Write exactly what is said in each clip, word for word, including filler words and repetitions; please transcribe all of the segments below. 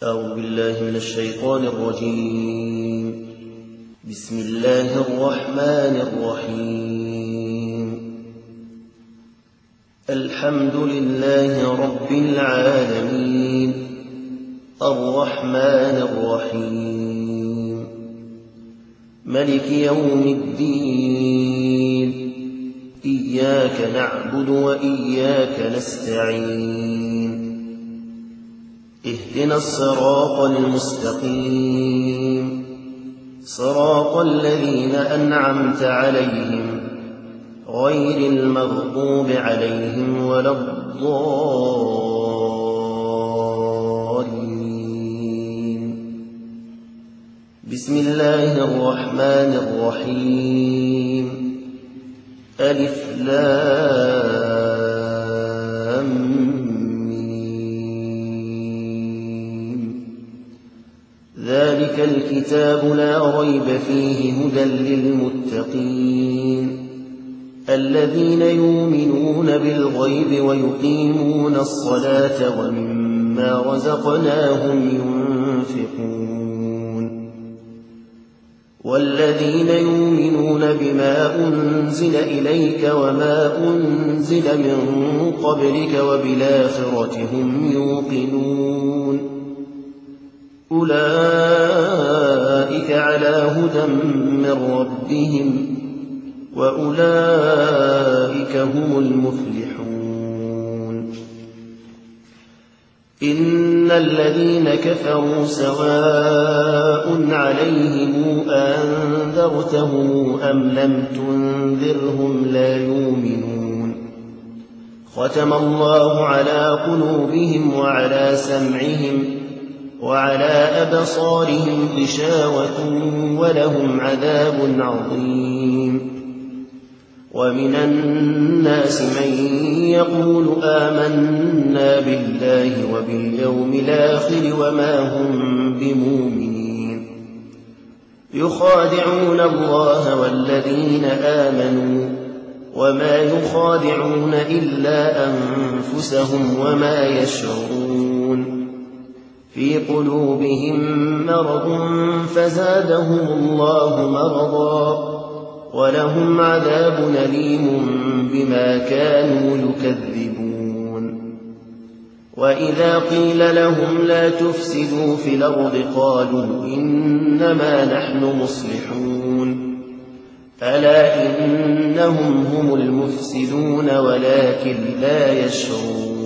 أعوذ بالله من الشيطان الرجيم. بسم الله الرحمن الرحيم. الحمد لله رب العالمين الرحمن الرحيم ملك يوم الدين. إياك نعبد وإياك نستعين. اهدنا الصراط المستقيم صراط الذين أنعمت عليهم غير المغضوب عليهم ولا الضالين. بسم الله الرحمن الرحيم. ألف لام ذلك الكتاب لا ريب فيه هدى للمتقين الذين يؤمنون بالغيب ويقيمون الصلاة ومما رزقناهم ينفقون والذين يؤمنون بما أنزل إليك وما أنزل من قبلك وبالآخرة هم يوقنون أولئك على هدى من ربهم وأولئك هم المفلحون. إن الذين كفروا سواء عليهم أنذرتهم أم لم تنذرهم لا يؤمنون. ختم الله على قلوبهم وعلى سمعهم وعلى أبصارهم غشاوة ولهم عذاب عظيم. ومن الناس من يقول آمنا بالله وباليوم الآخر وما هم بمؤمنين. يخادعون الله والذين آمنوا وما يخادعون إلا أنفسهم وما يشعرون. في قلوبهم مرض فزادهم الله مرضا ولهم عذاب أليم بما كانوا يكذبون. وإذا قيل لهم لا تفسدوا في الأرض قالوا إنما نحن مصلحون. ألا إنهم هم المفسدون ولكن لا يشعرون.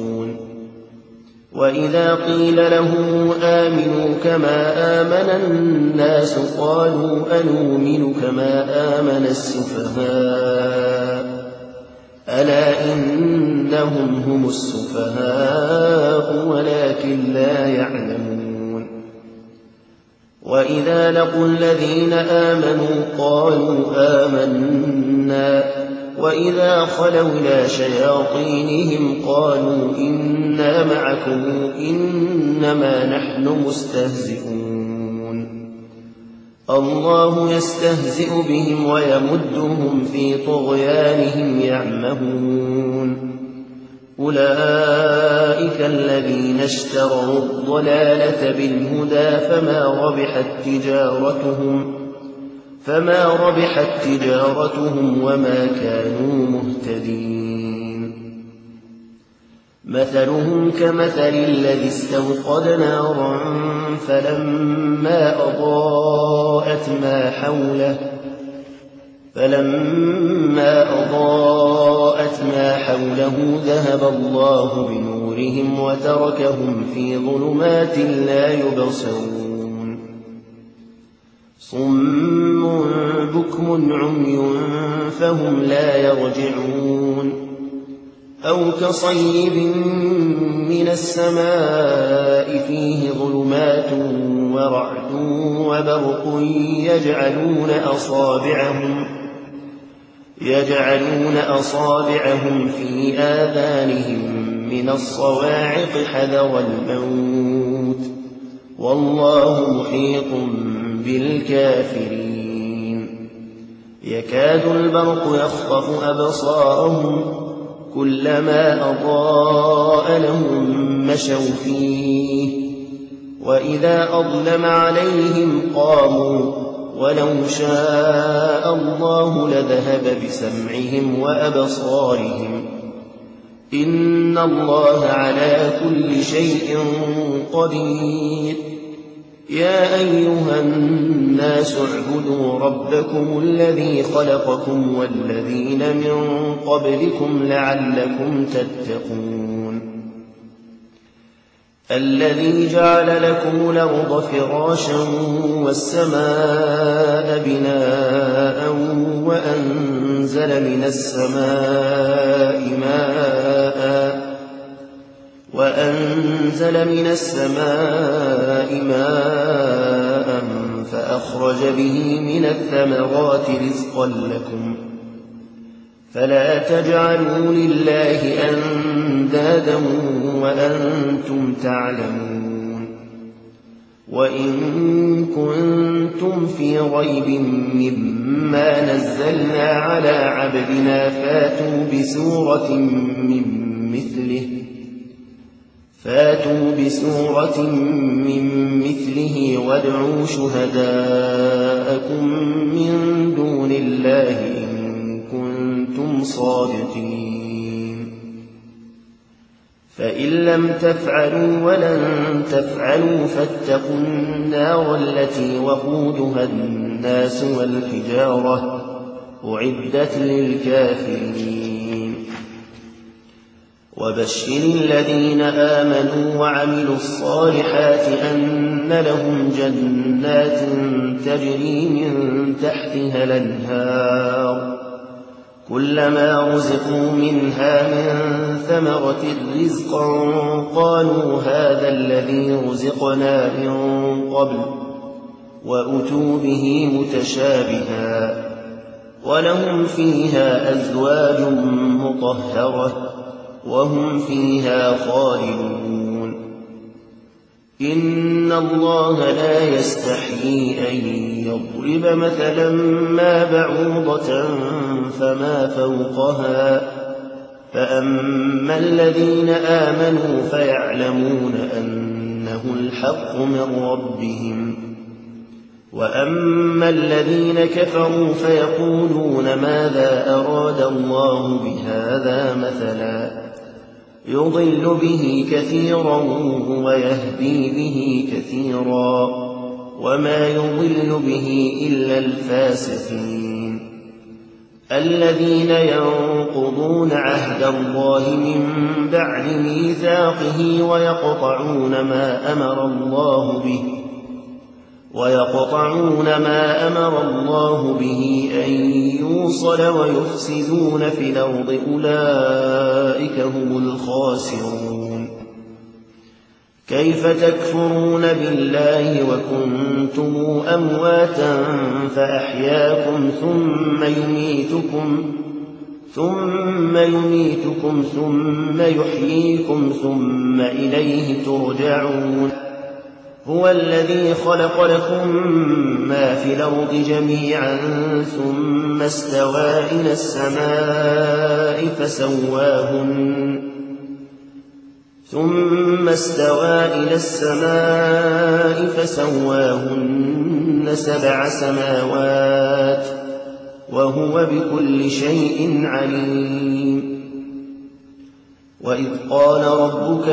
وإذا قيل لهم آمنوا كما آمن الناس قالوا أنؤمن كما آمن السفهاء. ألا إنهم هم السفهاء ولكن لا يعلمون. وإذا لقوا الذين آمنوا قالوا آمنا وإذا خلوا إلى شياطينهم قالوا إنا معكم إنما نحن مستهزئون. الله يستهزئ بهم ويمدهم في طغيانهم يعمهون. أولئك الذين اشتروا الضلالة بالهدى فما ربحت تجارتهم فما ربحت تجارتهم وما كانوا مهتدين. مثلهم كمثل الذي استوقد نارا فلما أضاءت ما حوله فلما أضاءت ما حوله ذهب الله بنورهم وتركهم في ظلمات لا يبصرون. صم بكم عمي فهم لا يرجعون. أو كصيب من السماء فيه ظلمات ورعد وبرق يجعلون أصابعهم يجعلون أصابعهم في آذانهم من الصواعق حذر الموت والله محيط بالكافرين. يكاد البرق يخطف أبصارهم كلما أضاء لهم مشوا فيه وإذا أظلم عليهم قاموا ولو شاء الله لذهب بسمعهم وأبصارهم إن الله على كل شيء قدير يا أيها الناس اعبدوا ربكم الذي خلقكم والذين من قبلكم لعلكم تتقون الذي جعل لكم الأرض فراشا والسماء بناء وأنزل من السماء ماء وأنزل من السماء ماء فأخرج به من الثمرات رزقا لكم فلا تجعلوا لله أندادا وأنتم تعلمون وإن كنتم في ريب مما نزلنا على عبدنا فاتوا بسورة من مثله فاتوا بسورة من مثله وادعوا شهداءكم من دون الله إن كنتم صادقين فإن لم تفعلوا ولن تفعلوا فاتقوا النار التي وقودها الناس والحجارة أعدت للكافرين وبشر الذين آمنوا وعملوا الصالحات أن لهم جنات تجري من تحتها الأنهار كلما رزقوا منها من ثمرة رزقا قالوا هذا الذي رزقنا من قبل وأتوا به متشابها ولهم فيها أزواج مطهرة وهم فيها خالدون إن الله لا يستحيي أن يضرب مثلا ما بعوضة فما فوقها فأما الذين آمنوا فيعلمون أنه الحق من ربهم وأما الذين كفروا فيقولون ماذا أراد الله بهذا مثلا يضل به كثيرا ويهدي به كثيرا وما يضل به إلا الفاسقين الذين ينقضون عهد الله من بعد ميثاقه ويقطعون ما أمر الله به ويقطعون ما أمر الله به أن يوصل ويفسدون في الأرض أولئك هم الخاسرون كيف تكفرون بالله وكنتم أمواتا فأحياكم ثم يميتكم ثم يميتكم ثم يحييكم ثم إليه ترجعون هو الذي خلق لكم ما في الأرض جميعا ثم استوى إلى السماء فسواهن ثم استوى إلى السماء فسواهن سبع سماوات وهو بكل شيء عليم وإذ قال ربك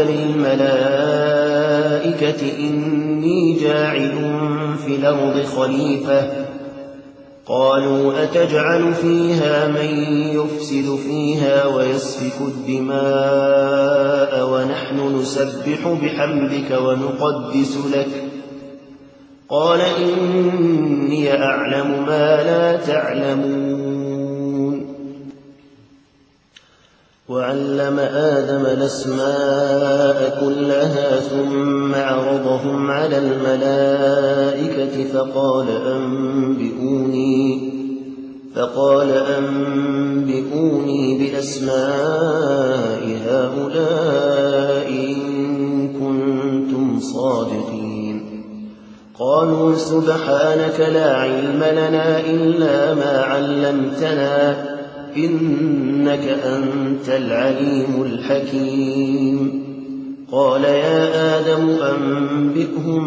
للملائكة إني جاعل في الأرض خليفة قالوا أتجعل فيها من يفسد فيها ويسفك الدماء ونحن نسبح بحمدك ونقدس لك قال إني أعلم ما لا تعلمون وعلم آدم الأسماء كلها ثم عرضهم على الملائكة فقال أنبئوني فقال أنبئوني بأسماء هؤلاء إن كنتم صادقين قالوا سبحانك لا علم لنا إلا ما علمتنا إنك أنت العليم الحكيم قال يا آدم أنبئهم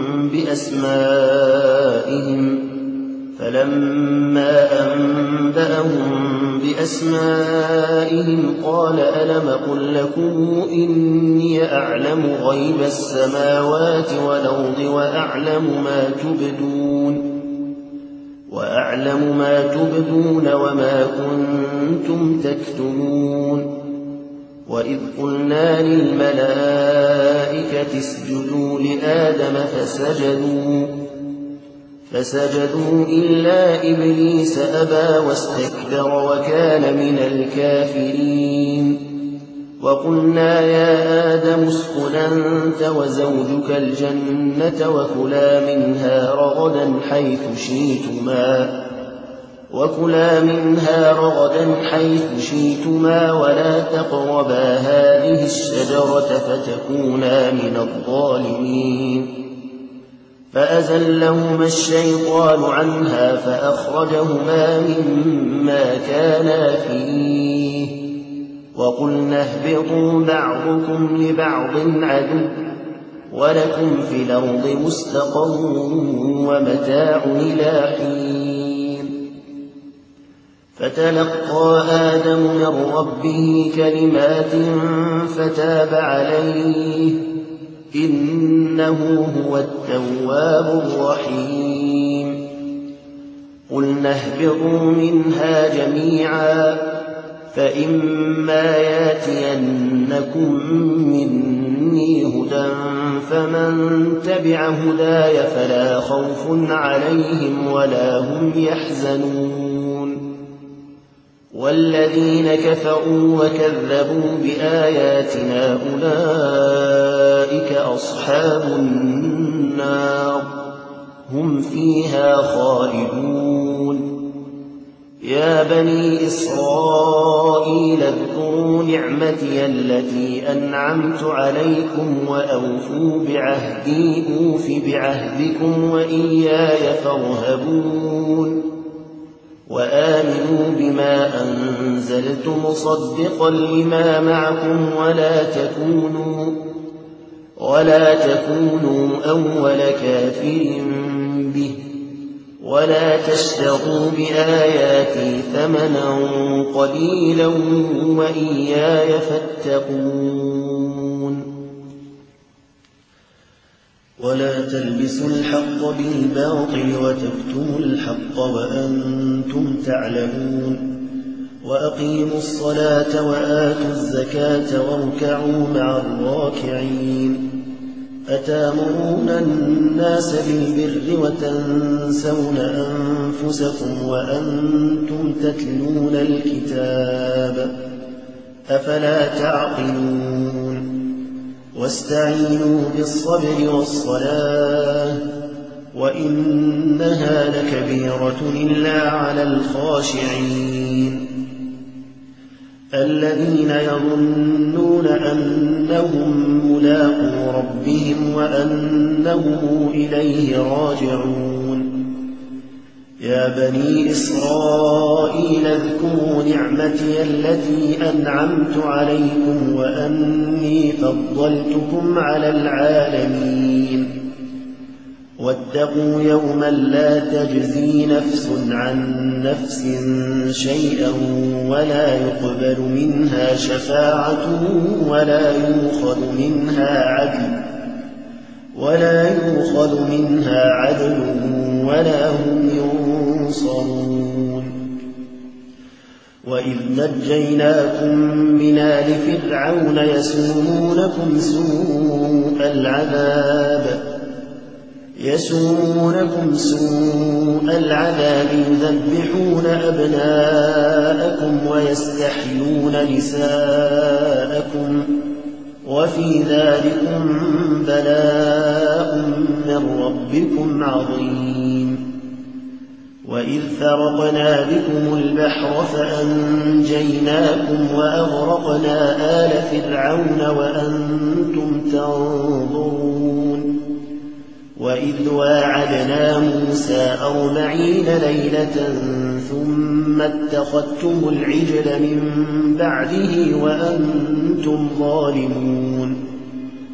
بأسمائهم فلما أنبأهم بأسمائهم قال ألم قل لكم إني أعلم غيب السماوات والأرض وأعلم ما تبدون وأعلم ما تبدون وما كنتم تكتمون وإذ قلنا للملائكة اسجدوا لآدم فسجدوا فسجدوا إلا إبليس أبى واستكبر وكان من الكافرين وقلنا يا آدم اسكن أنت وزوجك الجنة وكلا منها رغدا حيث شئتما وكلا منها رغدا حيث شئتما ولا تقربا هذه الشجرة فتكونا من الظالمين فأزلهما الشيطان عنها فأخرجهما مما كانا فيه وقلنا اهبطوا بعضكم لبعض عدو ولكم في الأرض مستقر ومتاع إلى حين فتلقى آدم من ربه كلمات فتاب عليه إنه هو التواب الرحيم قلنا اهبطوا منها جميعا فإما ياتينكم مني هدى فمن تبع هداي فلا خوف عليهم ولا هم يحزنون والذين كفروا وكذبوا بآياتنا أولئك أصحاب النار هم فيها خالدون يا بني إسرائيل اذكروا نعمتي التي أنعمت عليكم وأوفوا بعهدي أوف بعهدكم وإياي فارهبون وآمنوا بما أنزلت مصدقا لما معكم ولا تكونوا ولا تكونوا أول كافر به ولا تشتروا بآياتي ثمنا قليلا وإياي فاتقون ولا تلبسوا الحق بالباطل وتكتموا الحق وأنتم تعلمون وأقيموا الصلاة وآتوا الزكاة واركعوا مع الراكعين أتامرون الناس بالبر وتنسون أنفسكم وأنتم تتلون الكتاب أفلا تعقلون واستعينوا بالصبر والصلاة وإنها لكبيرة إلا على الخاشعين الذين يظنون أنهم ملاقو ربهم وأنهم إليه راجعون يا بني إسرائيل اذكروا نعمتي التي أنعمت عليكم وأني فضلتكم على العالمين واتقوا يوما لا تجزي نفس عن نفس شيئا ولا يقبل منها شفاعة ولا يؤخذ منها عدل ولا يؤخذ منها عدل ولا هم ينصرون وإذ نجيناكم من آل فرعون يسومونكم سوء العذاب يسومونكم سوء العذاب يذبحون أبناءكم ويستحيون نساءكم وفي ذلكم بلاء من ربكم عظيم وإذ فرقنا بكم البحر فأنجيناكم وأغرقنا آل فرعون وأنتم تنظرون وإذ واعدنا موسى أربعين ليلة ثم اتخذتم العجل من بعده وأنتم ظالمون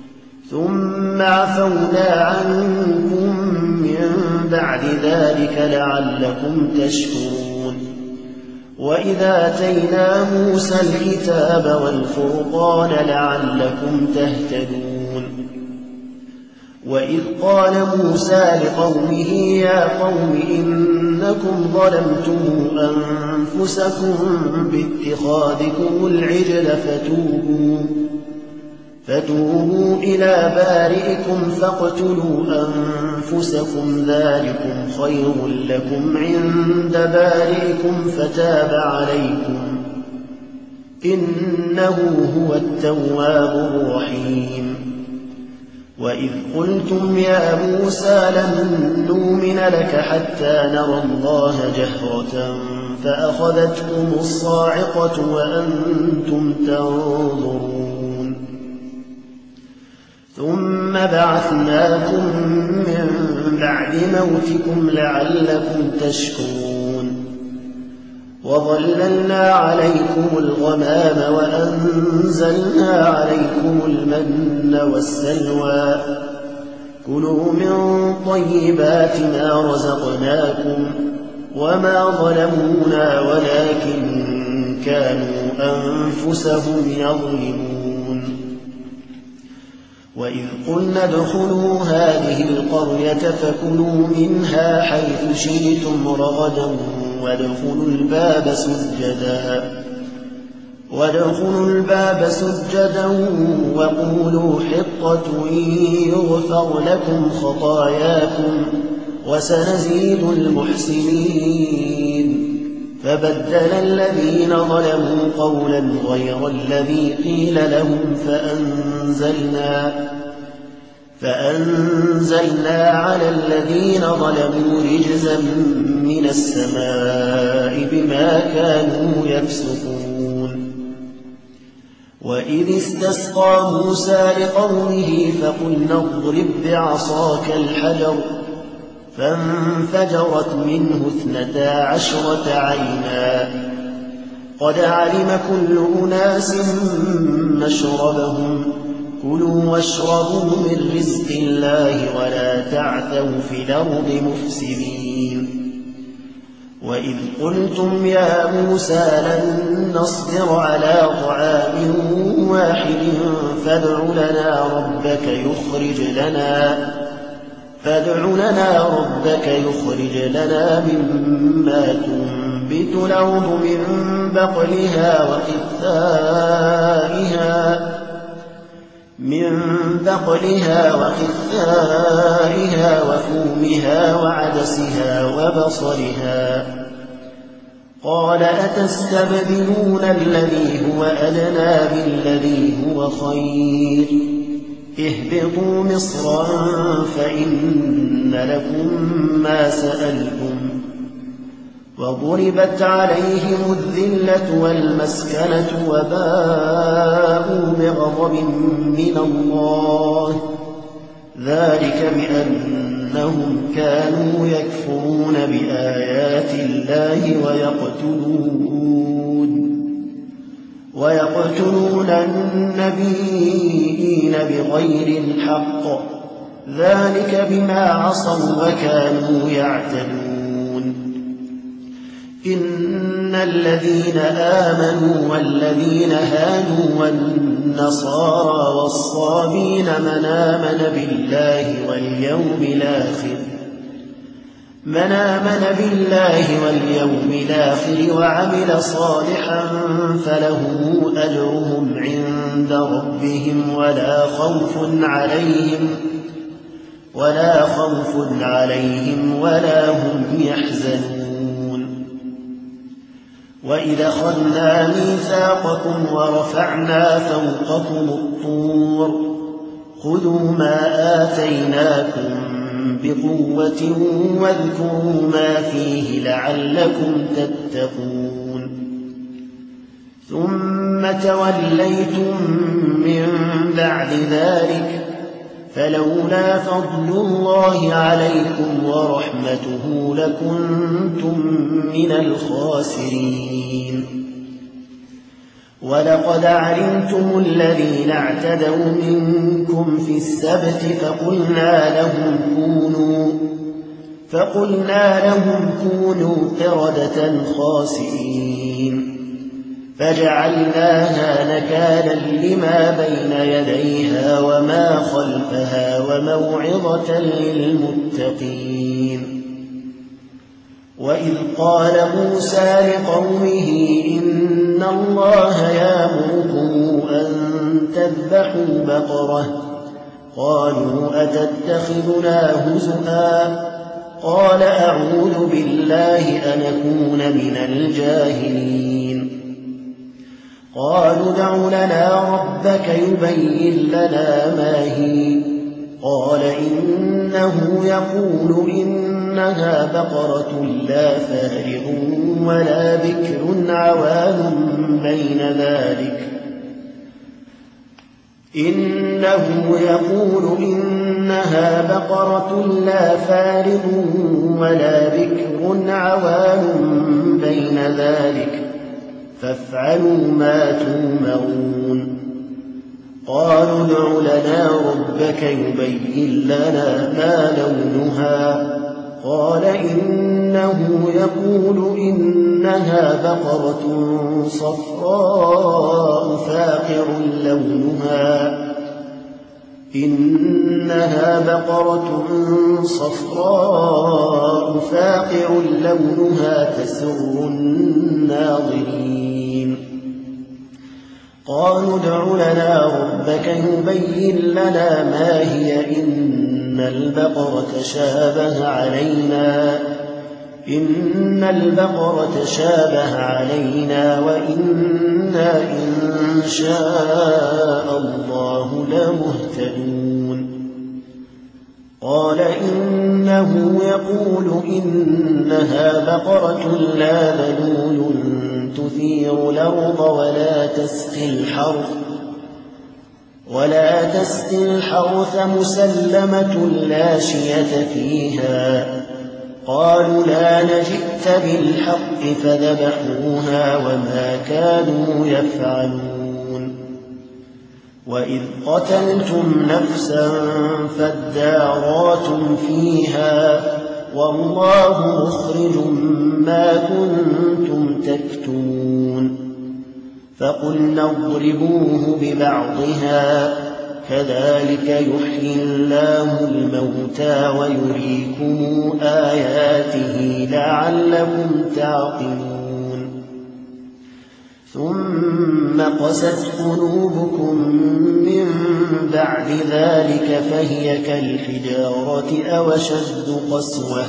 ثم عفونا عنكم من بعد ذلك لعلكم تشكرون وإذا آتينا موسى الكتاب والفرقان لعلكم تهتدون وإذ قال موسى لقومه يا قوم إنكم ظلمتم أنفسكم باتخاذكم العجل فتوبوا فتوبوا إلى بارئكم فاقتلوا أنفسكم ذلكم خير لكم عند بارئكم فتاب عليكم إنه هو التواب الرحيم وإذ قلتم يا موسى لن نؤمن لك حتى نرى الله جهرة فأخذتكم الصاعقة وأنتم تنظرون ثم بعثناكم من بعد موتكم لعلكم تشكرون وظللنا عليكم الغمام وأنزلنا عليكم المن والسلوى كلوا من طيبات ما رزقناكم وما ظلمونا ولكن كانوا أنفسهم يظلمون وإذ قلنا ادخلوا هذه القرية فكلوا منها حيث شئتم رغدا وادخلوا الباب سجدا وادخلوا الباب سجدا وقولوا حطة يغفر لكم خطاياكم وسنزيد المحسنين فبدل الذين ظلموا قولا غير الذي قيل لهم فأنزلنا فأنزلنا على الذين ظلموا رجزا من السماء بما كانوا يفسقون وإذ استسقى موسى لقومه فقلنا اضرب بعصاك الحجر فانفجرت منه اثنتا عشرة عينا قد علم كل أناس مشربهم كلوا واشربوا من رزق الله ولا تعثوا في الأرض مفسدين وإذ قلتم يا موسى لن نصبر على طعام واحد فادع لنا ربك يخرج لنا فادع لنا ربك يخرج لنا مما تنبت الأرض من بقلها وقثائها من بقلها وقثائها وفومها وعدسها وبصلها قال أتستبدلون الذي هو أدنى بالذي هو خير اهبطوا مصرا فإن لكم ما سألتم وضربت عليهم الذلة والمسكنة وباءوا بغضب من الله ذلك بأنهم كانوا يكفرون بآيات الله ويقتلون ويقتلون النبيين بغير الحق ذلك بما عصوا وكانوا يعتدون إن الذين آمنوا والذين هادوا والنصارى والصابين من آمن بالله واليوم الآخر من آمن بالله واليوم الآخر وعمل صالحا فلهم أجرهم عند ربهم ولا خوف عليهم ولا خوف عليهم ولا هم يحزنون وإذا أخذنا ميثاقكم ورفعنا فوقكم الطور خذوا ما آتيناكم بقوة واذكروا ما فيه لعلكم تتقون ثم توليتم من بعد ذلك فلولا فضل الله عليكم ورحمته لكنتم من الخاسرين ولقد علمتم الذين اعتدوا منكم في السبت فقلنا لهم كونوا فقلنا لهم كونوا قردة خاسئين فجعلناها نكالا لما بين يديها وما خلفها وموعظة للمتقين. وإذ قال موسى لقومه إن الله يأمركم أن تذبحوا بقرة قالوا أتتخذنا هزؤا قال أعوذ بالله أن أكون من الجاهلين. قالوا ادع لنا ربك يبين لنا ما هي قال إنه يقول إنها بقرة لا فارغ ولا بكر عوان بين ذلك إنه يقول إنها بقرة لا فارغ ولا بكر عوان بين ذلك فافعلوا ما تؤمرون. قالوا ادع لنا ربك يبين لنا ما لونها قال إنه يقول إنها بقرة صفراء فاقع لونها إنها بقرة صفراء فاقع لونها تسر الناظرين. قالوا ادع لنا ربك يبين لنا ما هي إن البقرة شابه علينا إن البقرة شابه علينا وإنا إن شاء الله لمهتدون. قال إنه يقول إنها بقرة لا ذلول تثير الأرض ولا تسقي الحرث ولا تسقي الحرث مسلمة لا شية فيها. قالوا لا نجئت بالحق فذبحوها وما كانوا يفعلون. وإذ قتلتم نفسا فادارأتم فيها والله مخرج ما كنتم تكتمون. فقلنا اضربوه ببعضها كذلك يحيي الله الموتى ويريكم آياته لعلكم تعقلون. ثم قست قلوبكم من بعد ذلك فهي كالحجارة أو أشد قسوة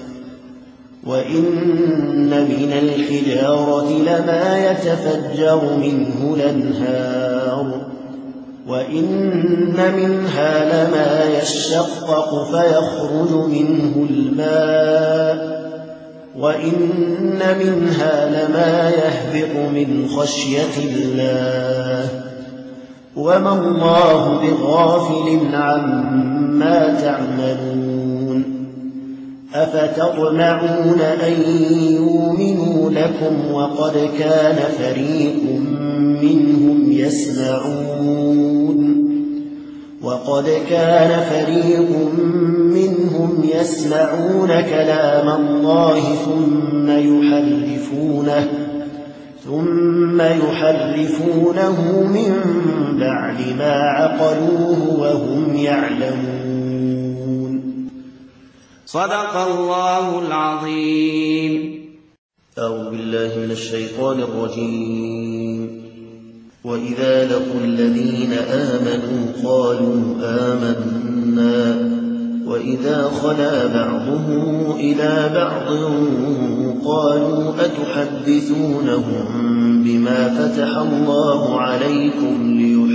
وإن من الحجارة لما يتفجر منه الأنهار وإن منها لما يشقق فيخرج منه الماء وإن منها لما يهبط من خشية الله وما الله بغافل عما تعملون. أفتطمعون أن يؤمنوا لكم وقد كان فريق منهم يسمعون وقد كان فريق منهم يسمعون كلام الله ثم يحرفونه ثم يحرفونه من بعد ما عقلوه وهم يعلمون. صدق الله العظيم. أعوذ بالله من الشيطان الرجيم. وإذا لقوا الذين آمنوا قالوا آمنا وإذا خلا بعضهم إلى بعض قالوا أتحدثونهم بما فتح الله عليكم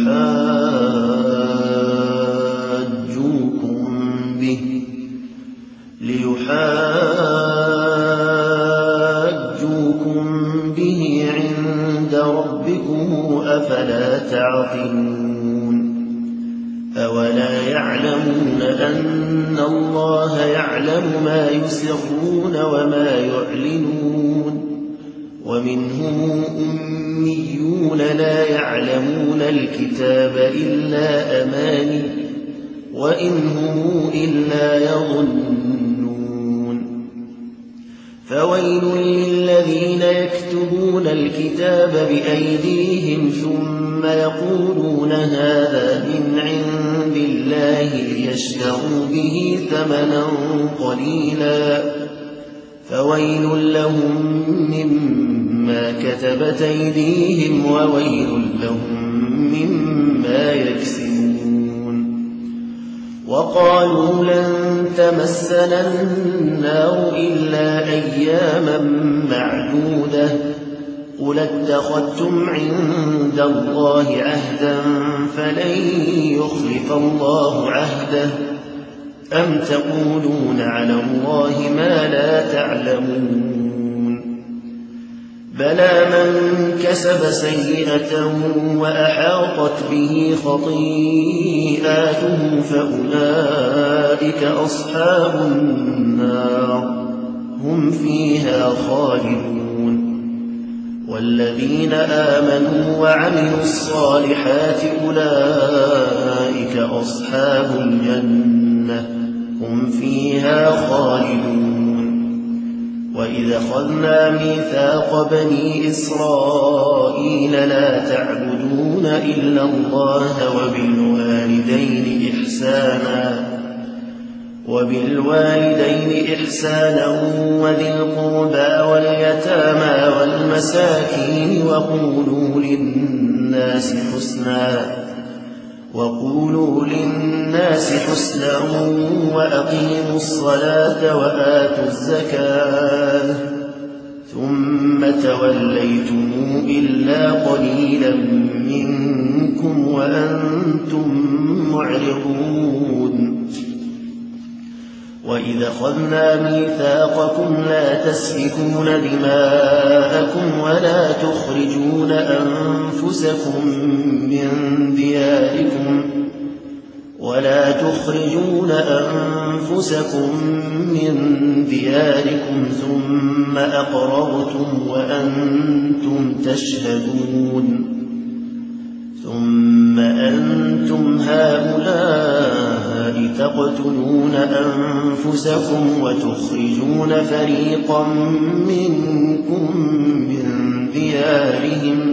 ليحاجوكم به ليحاجوكم به عند ربكم أفلا تعقلون. أولا يعلمون أن الله يعلم ما يسرون وما يعلنون ومنهم أميون لا يعلمون الكتاب إلا أماني وإن هم إلا يظنون فويل للذين يكتبون الكتاب بأيديهم ثم يقولون هذا من عند الله ليشتروا به ثمنا قليلا فويل لهم مما كتبت أيديهم وويل لهم مما يكسبون وقالوا لن تمسنا النار إلا أياما معدودة قل اتخذتم عند الله عهدا فلن يخلف الله عهده أم تقولون على الله ما لا تعلمون بلى من كسب سيئة وأحاطت به خطيئاته فأولئك أصحاب النار هم فيها خالدون والذين آمنوا وعملوا الصالحات أولئك أصحاب الجنة هم فيها خالدون وإذا أخذنا ميثاق بني إسرائيل لا تعبدون إلا الله وبالوالدين إحسانا وبالوالدين إحسانا وذي القربى واليتامى والمساكين وقولوا للناس حسنا وقولوا للناس حسنا وأقيموا الصلاة وآتوا الزكاة ثم توليتم إلا قليلا منكم وأنتم معرضون وإذا أخذنا ميثاقكم لا تسفكون دماءكم ولا تخرجون أنفسكم من دياركم ولا تخرجون أنفسكم من دياركم ثم أقررتم وأنتم تشهدون ثم أنتم هؤلاء تقتلون أنفسكم وتخرجون فريقا منكم من ديارهم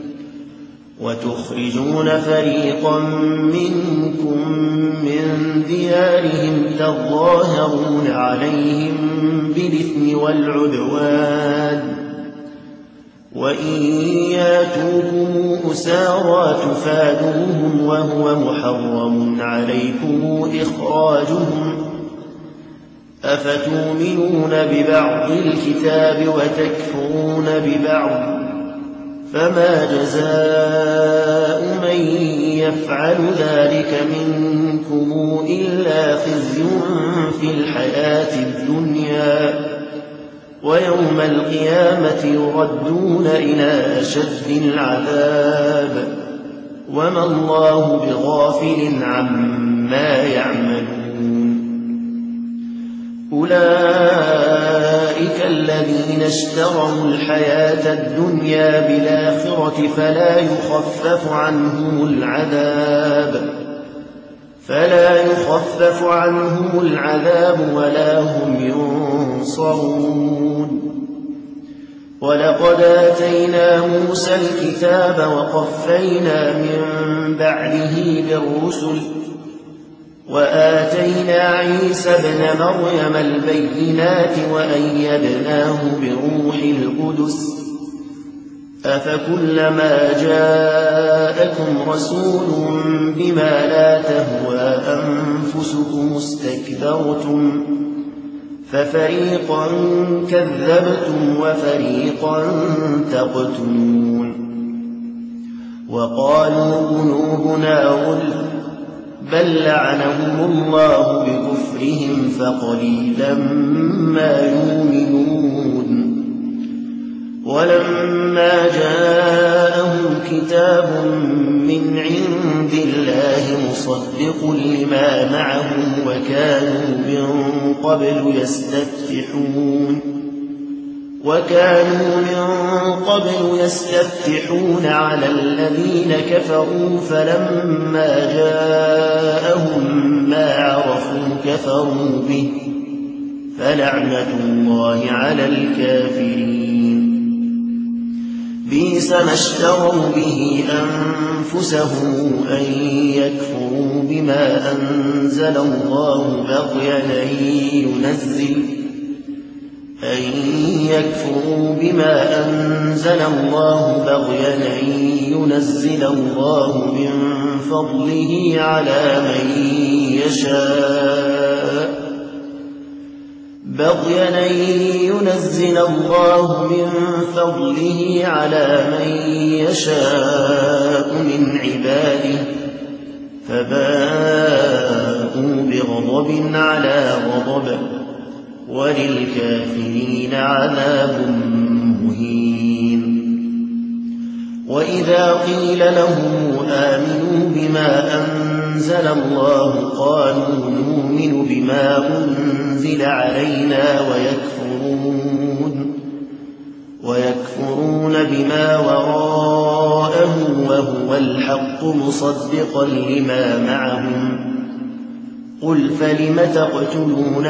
وتخرجون فريقا منكم من ديارهم تظاهرون عليهم بالإثم والعدوان وإن ياتوكم أسارى تفادوهم وهو محرم عليكم إخراجهم أفتؤمنون ببعض الكتاب وتكفرون ببعض فما جزاء من يفعل ذلك منكم إلا خزي في الحياة الدنيا ويوم القيامة يردون إلى أشد العذاب وما الله بغافل عما يعملون أولئك الذين اشتروا الحياة الدنيا بالآخرة فلا يخفف عنهم العذاب فلا يخفف عنهم العذاب ولا هم ينصرون ولقد آتينا موسى الكتاب وقفينا من بعده بالرسل وآتينا عيسى ابن مريم البينات وأيدناه بروح القدس أفكلما جاءكم رسول بما لا تهوى أنفسكم استكبرتم ففريقا كذبتم وفريقا تقتلون وقالوا قلوبنا غلف بل لعنهم الله بكفرهم فقليلا ما يؤمنون ولما جاءهم كتاب من عند الله مصدق لما معهم وكانوا من قبل يستفتحون وكانوا من قبل يستفتحون على الذين كفروا فلما جاءهم ما عرفوا كفروا به فلعنة الله على الكافرين. بئس ما اشتروا به أنفسهم أن يكفروا بما أنزل الله بغيا أن ينزل أن يكفروا بما أنزل الله بغيا أن ينزل الله من فضله على من يشاء بغيا أن ينزل الله من فضله على من يشاء من عباده فباءوا بغضب على غضب وللكافرين عذاب مهين. وإذا قيل لهم آمنوا بما أنزل الله قالوا نؤمن بما أنزل علينا ويكفرون ويكفرون بما وراءه وهو الحق مصدقا لما معهم. قل فلم تقتلون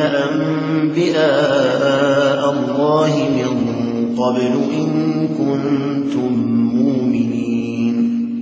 أنبياء الله من قبل إن كنتم مؤمنين.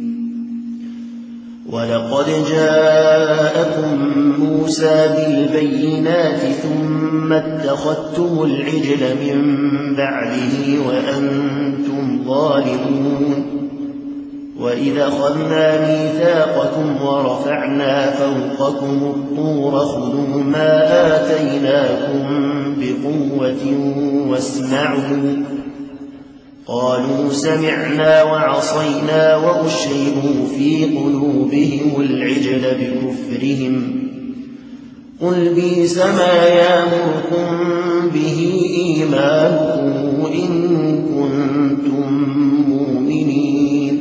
ولقد جاءكم موسى بالبينات ثم اتخذتم العجل من بعده وأنتم ظالمون. وإذا أخذنا ميثاقكم ورفعنا فوقكم الطور خذوا ما آتيناكم بقوة واسمعوا قالوا سمعنا وعصينا وأشربوا في قلوبهم العجل بكفرهم. قل بئس ما يأمركم به إيمانكم إن كنتم مؤمنين.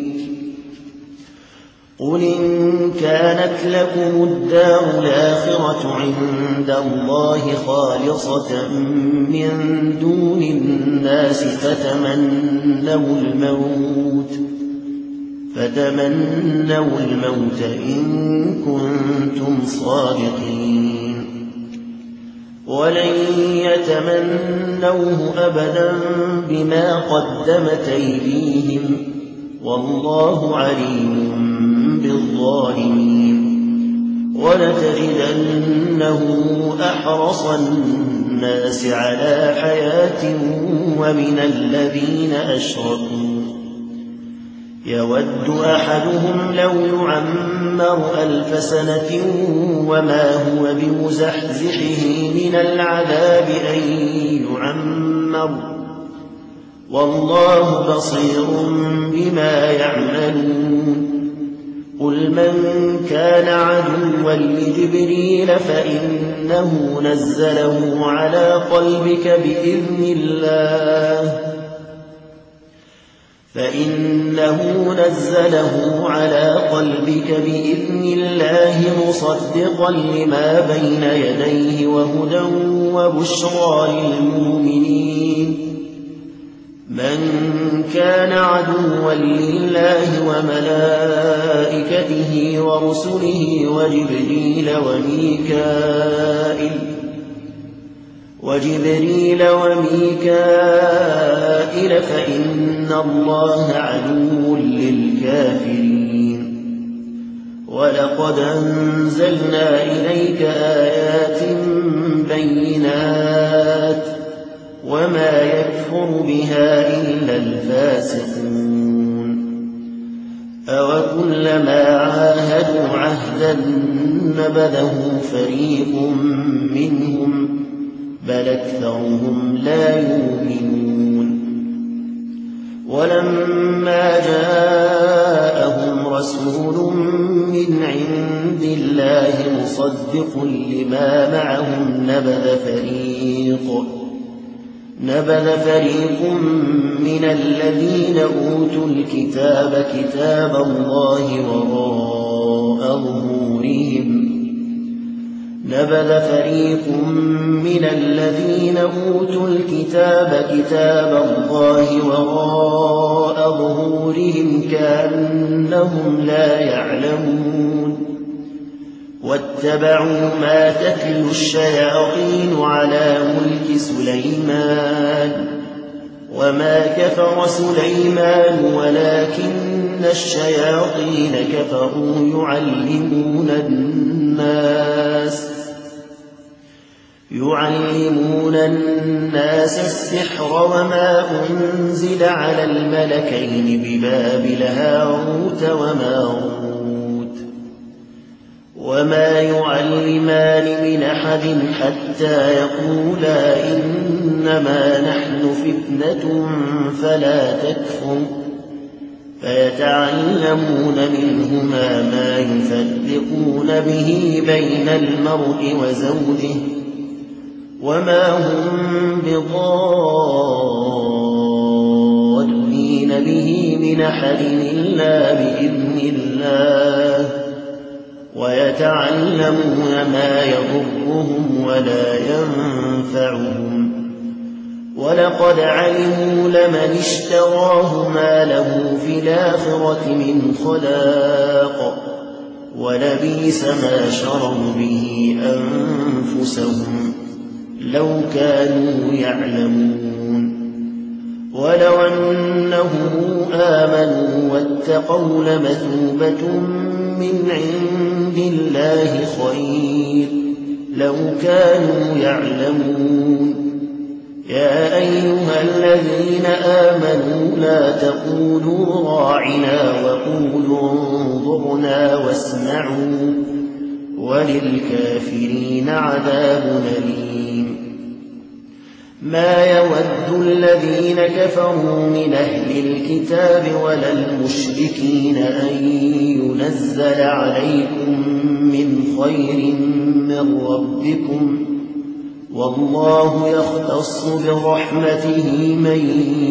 قل إن كانت لكم الدار الآخرة عند الله خالصة من دون الناس فتمنوا الموت فتمنوا الموت إن كنتم صادقين. ولن يتمنوه أبدا بما قدمت أيديهم والله عليم بالظالمين. ولتجدنه أحرص الناس على حياة ومن الذين أشركوا يود أحدهم لو يعمر ألف سنة وما هو بمزحزحه من العذاب أن يعمر والله بصير بما يعملون. قل من كان عدوا لجبريل فإنه نزله على قلبك بإذن الله فإنه نزله على قلبك بإذن الله مصدقا لما بين يديه وهدى وبشرى للمؤمنين. من كان عدوا لله وملائكته ورسله وجبريل وميكائيل وجبريل وميكائيل فإن الله عدو للكافرين. ولقد أنزلنا إليك آيات بينات وما يكفر بها إلا الفاسقون. أوكلما عاهدوا عهدا نبذه فريق منهم بل أكثرهم لا يؤمنون. ولما جاءهم رسول من عند الله مصدق لما معهم نبذ فريق نبذ فريق من الذين أوتوا الكتاب كتاب الله وراء ظهورهم نبذ فريق من الذين أوتوا الكتاب كتاب الله وراء ظهورهم كأنهم لا يعلمون واتبعوا ما تتلو الشياطين على ملك سليمان وما كفر سليمان ولكن الشياطين كفروا يعلمون الناس يعلمون الناس السحر وما أنزل على الملكين ببابل هاروت وماروت وما يعلمان من أحد حتى يقولا إنما نحن فتنة فلا تكفر فيتعلمون منهما ما يفرقون به بين المرء وزوجه وما هم بضارين به من أحد إلا بإذن الله ويتعلمون ما يضرهم ولا ينفعهم ولقد علموا لمن اشتراه ما له في الآخرة من خلاق ولبئس ما شروا به أنفسهم لو كانوا يعلمون ولو أنهم آمنوا واتقوا لمثوبة من عند الله خير لو كانوا يعلمون يا أيها الذين آمنوا لا تقولوا راعنا وقولوا انظرنا واسمعوا وللكافرين عذاب أليم ما يود الذين كفروا من أهل الكتاب ولا المشركين أن ينزل عليكم من خير من ربكم والله يختص برحمته من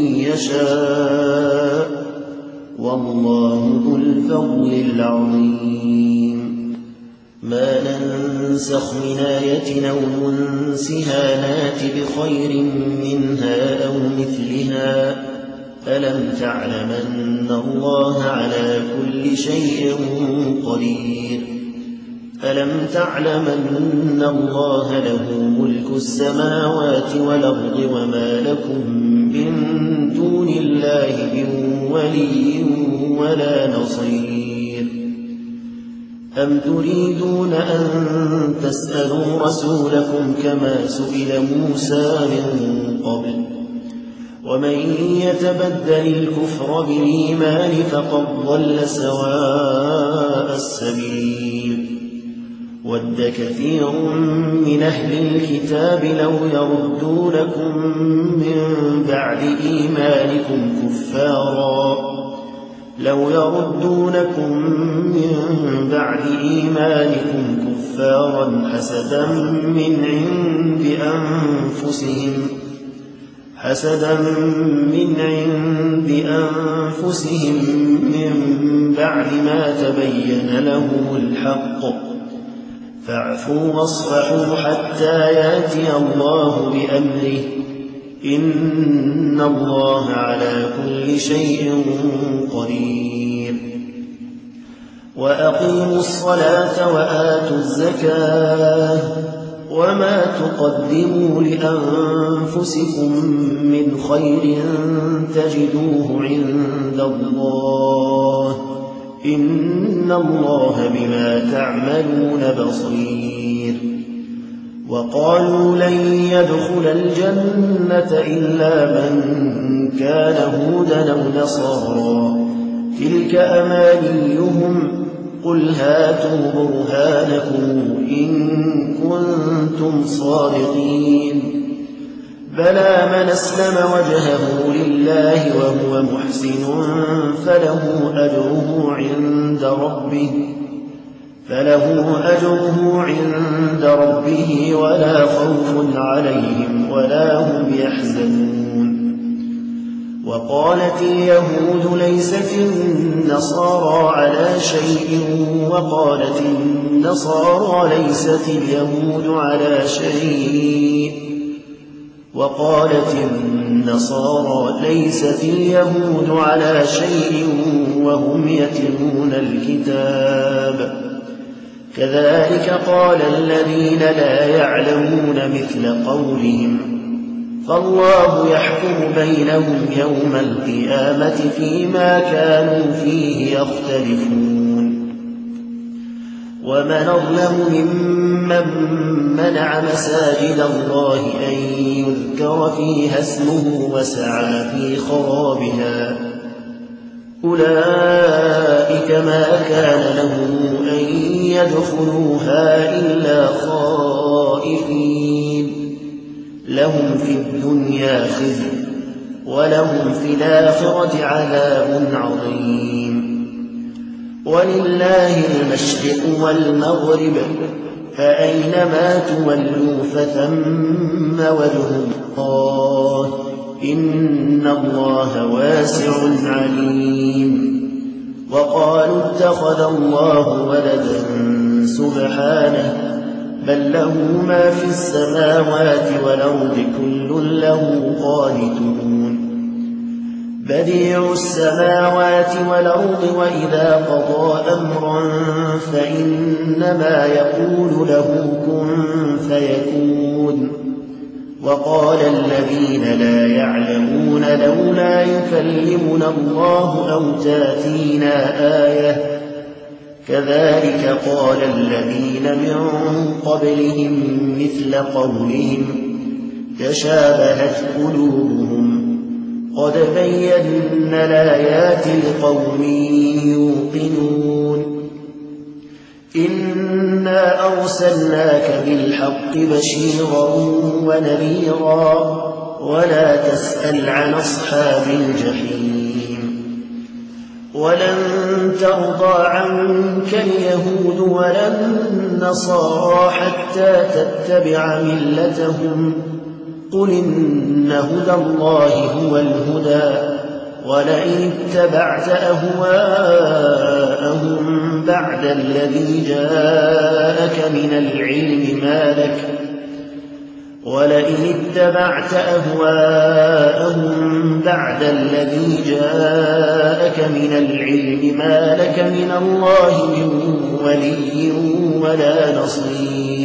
يشاء والله ذو الفضل العظيم ما ننسخ من آية أو ننسها نات بخير منها أو مثلها ألم تعلم أن الله على كل شيء قدير ألم تعلم أن الله له ملك السماوات والأرض وما لكم من دون الله من ولي ولا نصير أم تريدون أن تسألوا رسولكم كما سئل موسى من قبل ومن يتبدل الكفر بالإيمان فقد ضل سواء السبيل ود كثير من أهل الكتاب لو يردونكم من بعد إيمانكم كفارا لو يردونكم من بعد إيمانكم كفارا حسدا من عند أنفسهم حسدا من عند أنفسهم من بعد ما تبين لهم الحق فاعفوا واصفحوا حتى يأتي الله بأمره إن الله على كل شيء قدير وأقيموا الصلاة وآتوا الزكاة وما تقدموا لأنفسكم من خير تجدوه عند الله إن الله بما تعملون بصير وقالوا لن يدخل الجنة إلا من كان هودا أو نصارى تلك أمانيهم قل هاتوا برهانكم إن كنتم صادقين بلى من أسلم وجهه لله وهو محسن فله أجره عند ربه فله أجره عند ربه ولا خوف عليهم ولا هم يحزنون وقالت اليهود ليست النصارى على شيء وقالت النصارى ليست اليهود على شيء وقالت النصارى ليست اليهود على شيء وهم يتلون الكتاب كذلك قال الذين لا يعلمون مثل قولهم فالله يحكم بينهم يوم القيامة فيما كانوا فيه يختلفون ومن أظلم ممن منع مساجد الله أن يذكر فيها اسمه وسعى في خرابها أولئك ما كان لهم أن يدخلوها إلا خائفين لهم في الدنيا خزي ولهم في الآخرة عذاب عظيم ولله المشرق والمغرب فأينما تولوا فثم وجه الله إن الله واسع عليم وقالوا اتخذ الله ولدا سبحانه بل له ما في السماوات والأرض كل له قانتون بديع السماوات والأرض وإذا قضى أمرا فإنما يقول له كن فيكون وقال الذين لا يعلمون لولا يكلمنا الله أو تأتينا آية كذلك قال الذين من قبلهم مثل قولهم تشابهت قلوبهم قد بينا الآيات لقوم يوقنون إنا أرسلناك بالحق بشيرا ونذيرا ولا تسأل عن أصحاب الجحيم ولن ترضى عنك اليهود ولا النصارى حتى تتبع ملتهم قل إن هدى الله هو الهدى ولئن اتبعت أهواءهم بعد الذي جاءك من العلم ما لك ولئن اتبعت أهواءهم بعد الذي جاءك من العلم ما لك من الله من ولي ولا نصير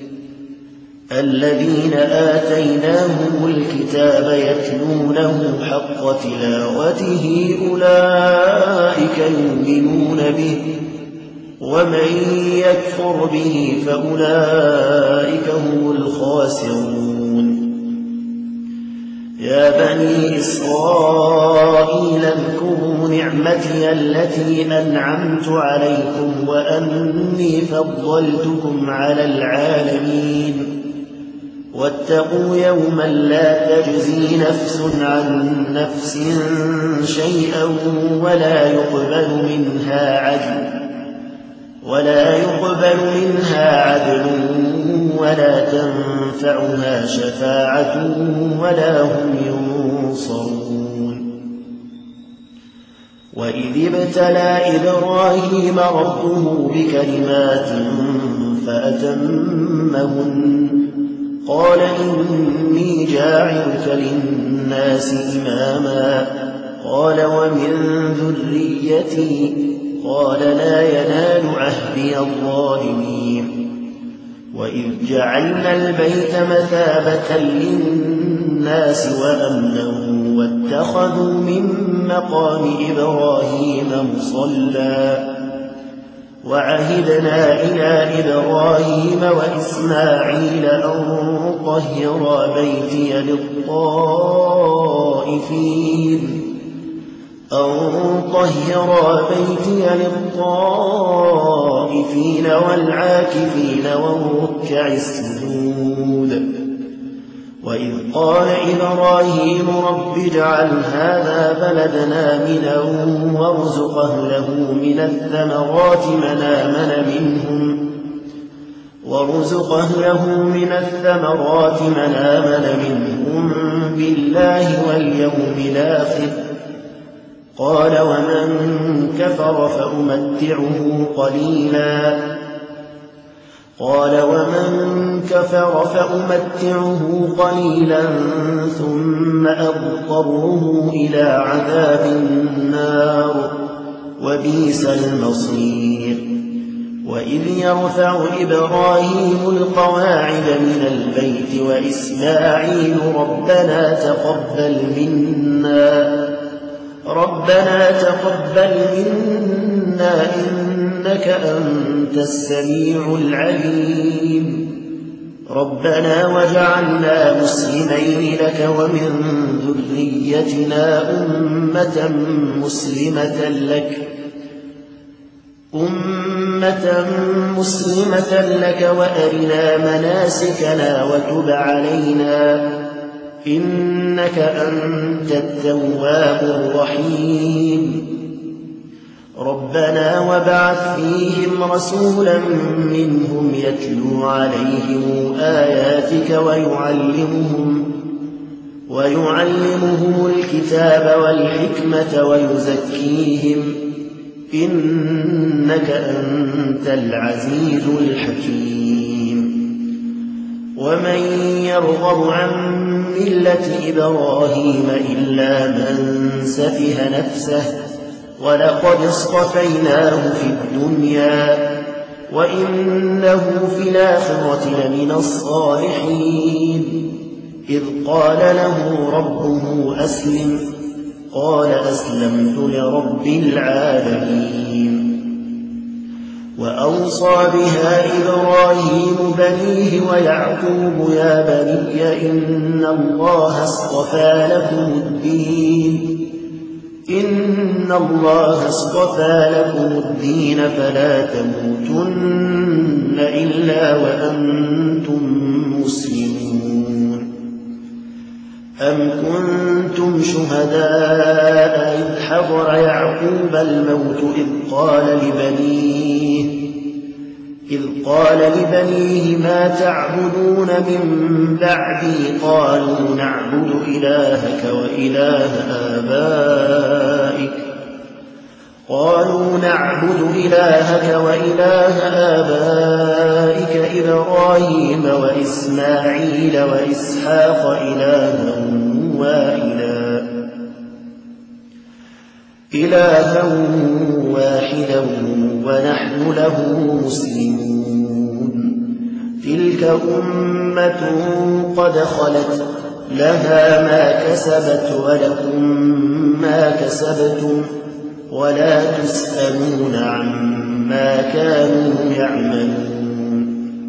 الذين آتيناهم الكتاب يتلونه حق تلاوته أولئك يؤمنون به ومن يكفر به فأولئك هم الخاسرون يا بني إسرائيل اذكروا نعمتي التي أنعمت عليكم وأني فضلتكم على العالمين واتقوا يوما لا تجزي نفس عن نفس شيئا ولا يقبل منها عدل ولا يقبل منها عدل ولا تنفعها شفاعة ولا هم ينصرون وإذ ابتلى إبراهيم ربه بكلمات فأتمهن قال إني جاعلك للناس إماما قال ومن ذريتي قال لا ينال عهدي الظالمين وإذ جعلنا البيت مثابة للناس وأمنا واتخذوا من مقام إبراهيم مصلى وعهدنا إلى إبراهيم وإسماعيل أن طهرا بيتي للطائفين أن طهرا بيتي للطائفين والعاكفين والركع السجود وإذ قال إبراهيم رب اجعل هذا بلدنا آمنا وارزق أهله من الثمرات من آمن منهم وارزق أهله من الثمرات من آمن منهم بالله واليوم الآخر. قال ومن كفر فأمتعه قليلا قال ومن كفر فأمتعه قليلا ثم أضطره إلى عذاب النار وبئس المصير. وإذ يرفع إبراهيم القواعد من البيت وإسماعيل ربنا تقبل منا ربنا تقبل منا إنك أنت السميع العليم. ربنا واجعلنا مسلمين لك ومن ذريتنا أمة مسلمة لك أمة مسلمة لك وأرنا مناسكنا وتب علينا إنك أنت التواب الرحيم. ربنا وابعث فيهم رسولا منهم يتلو عليهم آياتك ويعلمهم ويعلمهم الكتاب والحكمة ويزكيهم إنك أنت العزيز الحكيم. ومن يرغب عن ملة إبراهيم إلا من سفه نفسه ولقد اصطفيناه في الدنيا وإنه في الآخرة لمن الصالحين. إذ قال له ربه أسلم قال أسلمت لرب العالمين. وأوصى بها إبراهيم بنيه ويعقوب يا بني إن الله اصطفى لكم الدين إن الله اصطفى لكم الدين فلا تموتن إلا وأنتم مسلمون. أم كنتم شهداء إذ حضر يعقوب الموت إذ قال لبنيه إذ قال لبنيه ما تعبدون من بعدي قالوا نعبد إلهك وإله آبائك قالوا نعبد إلهك وإله آبائك إبراهيم وإسماعيل وإسحاق إلها واحدا إلها واحدا ونحن له مسلمون. تلك أمة قد خلت لها ما كسبت ولكم ما كسبتم ولا تسألون عما كانوا يعملون.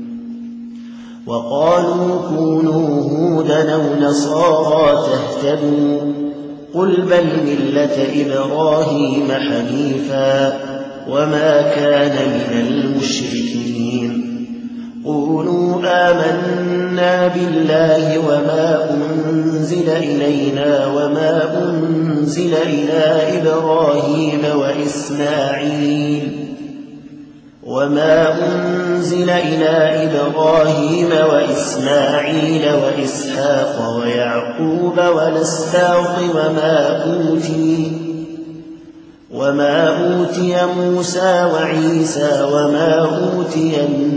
وقالوا كونوا هودا أو نصارى تهتدوا قل بل ملة إبراهيم حنيفا وما كان من المشركين. قولوا آمنا بالله وما أنزل إلينا وما أنزل إلى إبراهيم وإسماعيل وما أنزل إلى إبراهيم وإسماعيل وإسحاق ويعقوب والأسباط وما أوتي وما أوتي موسى وعيسى وما أوتي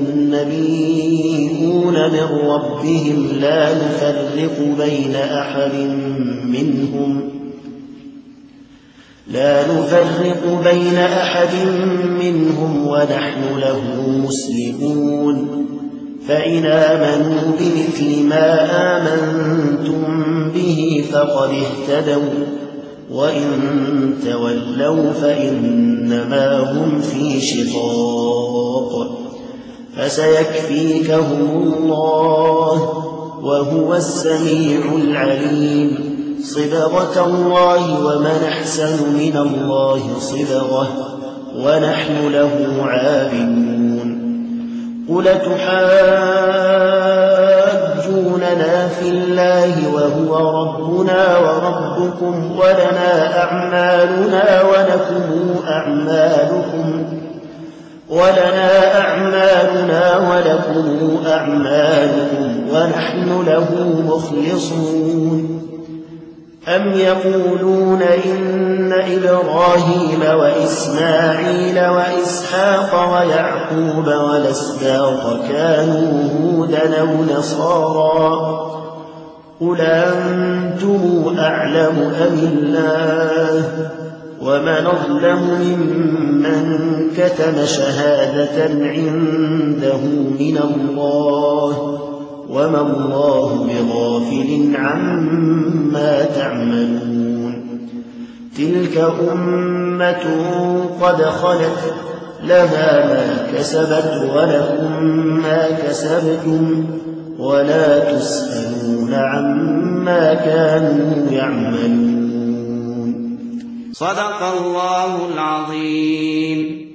النبيون من ربهم لا نفرق بين أحد منهم لا نفرق بين أحد منهم ونحن له مسلمون. فإن آمنوا بمثل ما آمنتم به فقد اهتدوا وإن تولوا فإنما هم في شقاق فسيكفيكهم الله وهو السميع العليم. صبغة الله ومن أحسن من الله صبغة ونحن له عابدون. قل تحاجوننا في الله وهو ربنا وربكم ولنا أعمالنا ولكم أعمالكم ولنا أعمالنا ولكم أعمالكم ونحن له مخلصون أم يقولون إن إبراهيم وإسماعيل وإسحاق ويعقوب والأسباط كانوا هودا أو نصارى قل أنتم أعلم أم الله ومن أظلم ممن كتم شهادة عنده من الله وما الله بغافل عما تعملون تلك أمة قد خلت لها ما كسبت ولكم ما كسبتم ولا تسألون عما كانوا يعملون. صدق الله العظيم.